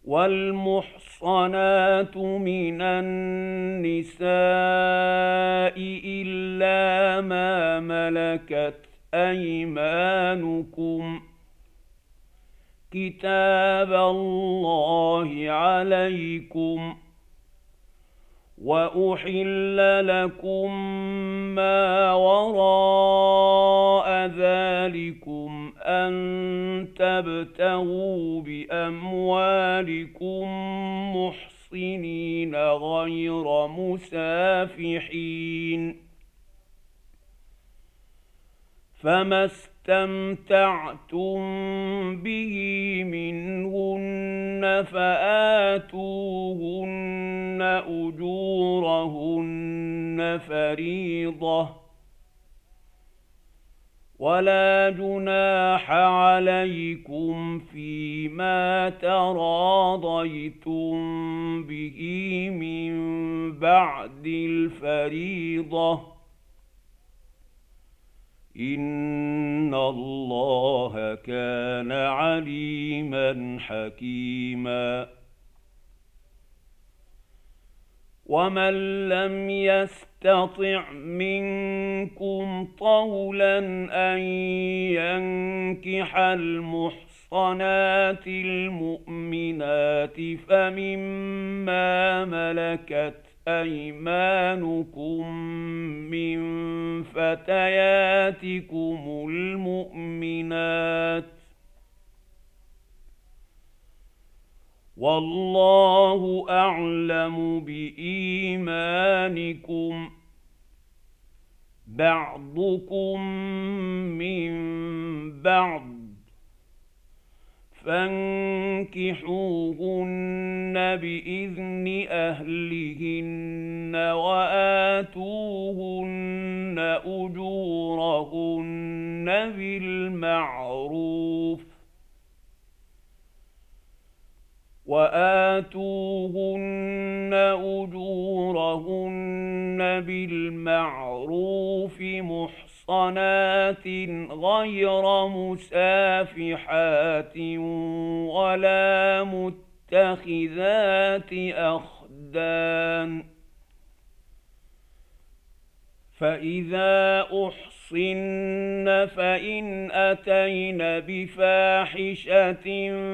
والمحصنات من النساء إلا ما ملكت أيمانكم كتاب الله عليكم. وأحل لكم ما وراء ذلكم أن تبتغوا بأموالكم محصنين غير مسافحين، فما استمتعتم به منهن فآتوهن أجورهن فريضة، ولا جناح عليكم فيما تراضيتم به من بعد الفريضة، إن الله كان عليما حكيما. ومن لم يستطع منكم طولا أن ينكح المحصنات المؤمنات فمما ملكت أيمانكم من فتياتكم المؤمنات، والله أعلم بإيمانكم، بعضكم من بعض، فانكحوهن بإذن أهلهن وآتوهن أجورهن بالمعروف محصنات غير مسافحات ولا متخذات أخدان، فإذا أحصن فإن أتين بفاحشة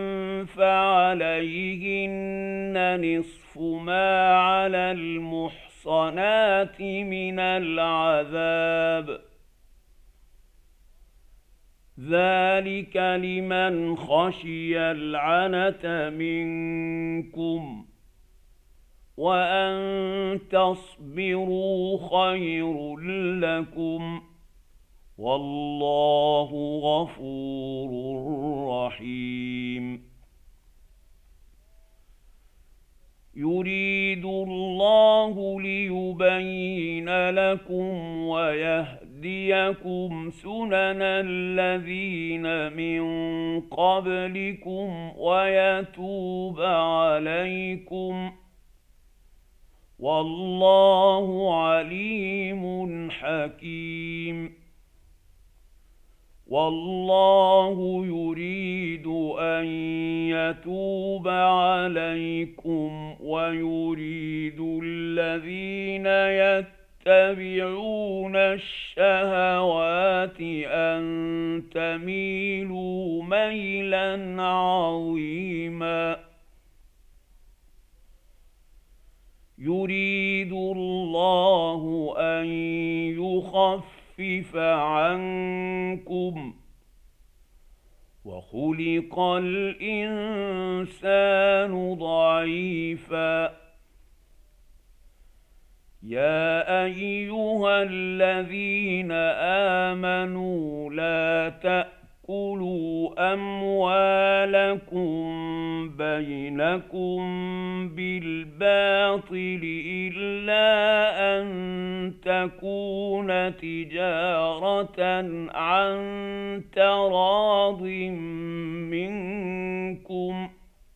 فعليهن نصف ما على المحصنات من العذاب، ذلك لمن خشي العنة منكم، وأن تصبروا خير لكم، والله غفور رحيم. يريد الله ليبين لكم ويهديكم سنن الذين من قبلكم ويتوب عليكم، والله عليم حكيم. والله يريد أن يتوب عليكم ويريد الذين يتبعون الشهوات أن تميلوا ميلا عظيما. يريد الله أن يخفف عنكم، وخلق الإنسان ضعيفا. يا أيها الذين آمنوا لا تأكلوا أموالكم بينكم بالباطل إلا أن تكون تجارة عن تراض منكم،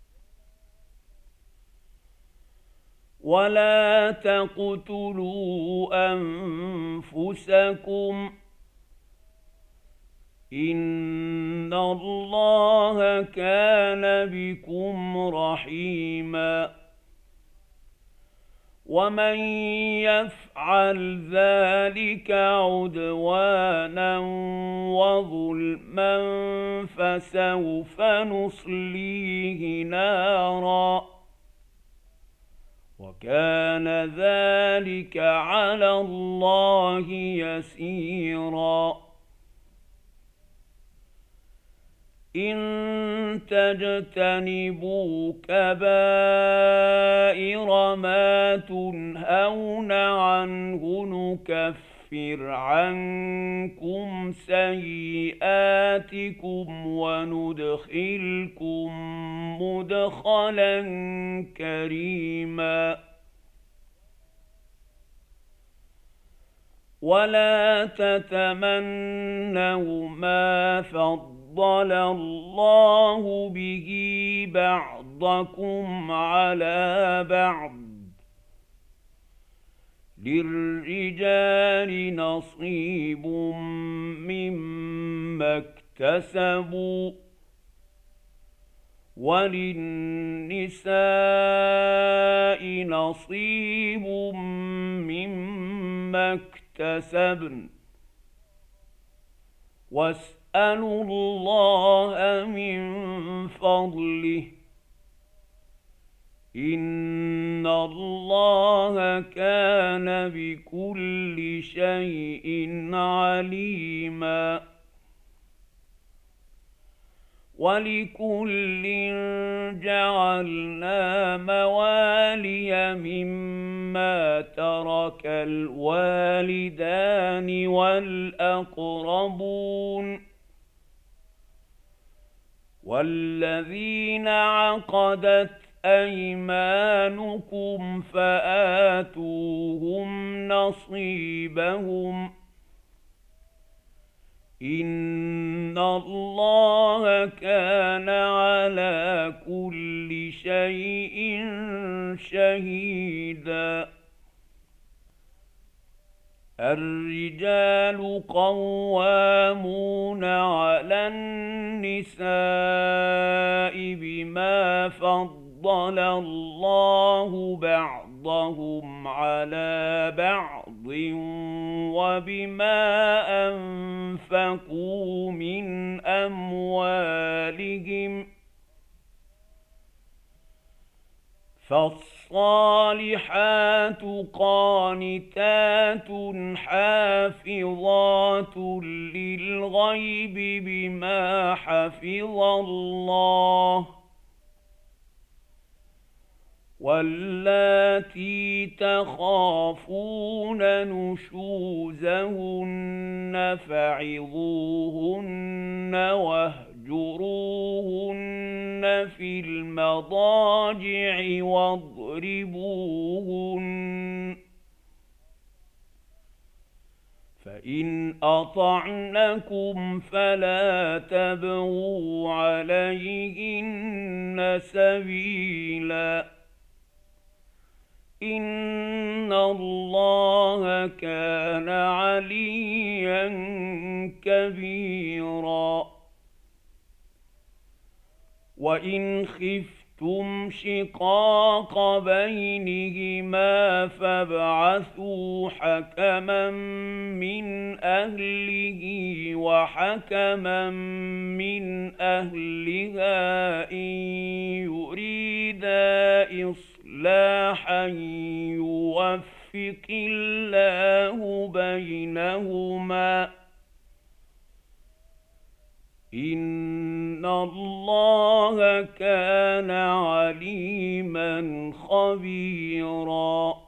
ولا تقتلوا أنفسكم، إن الله كان بكم رحيما ومن يفعل ذلك عدوانا وظلما فسوف نصليه نارا وكان ذلك على الله يسيرا إن تجتنبوا كبائر ما تنهون عنه نكفر عنكم سيئاتكم وندخلكم مدخلا كريما ولا تتمنوا ما فضل الله به بعضكم على بعض للرجال نصيب مما اكتسبوا وللنساء نصيب مما اكتسبن واسألوا الله من فضله إن الله كان بكل شيء عليما ولكل جعلنا موالي مما ترك الوالدان والأقربون والذين عقدت أيمانكم فآتوهم نصيبهم إن الله كان على كل شيء شهيدا الرجال قوامون على النساء بما فضل الله بعضهم على بعض وبما أنفقوا من أموالهم فالصالحات قانتات حافظات للغيب بما حفظ الله واللاتي تخافون نشوزهن فعظوهن واهجروهن في المضاجع واضربوهن فإن أطعنكم فلا تبغوا عليهن سبيلا إن الله كان عليا كبيرا وإن خفتم شقاق بينهما فابعثوا حكما من أهله وحكما من أهلها إن يريدا إصلاحا يوفق الله بينهما إن الله كان عليما خبيرا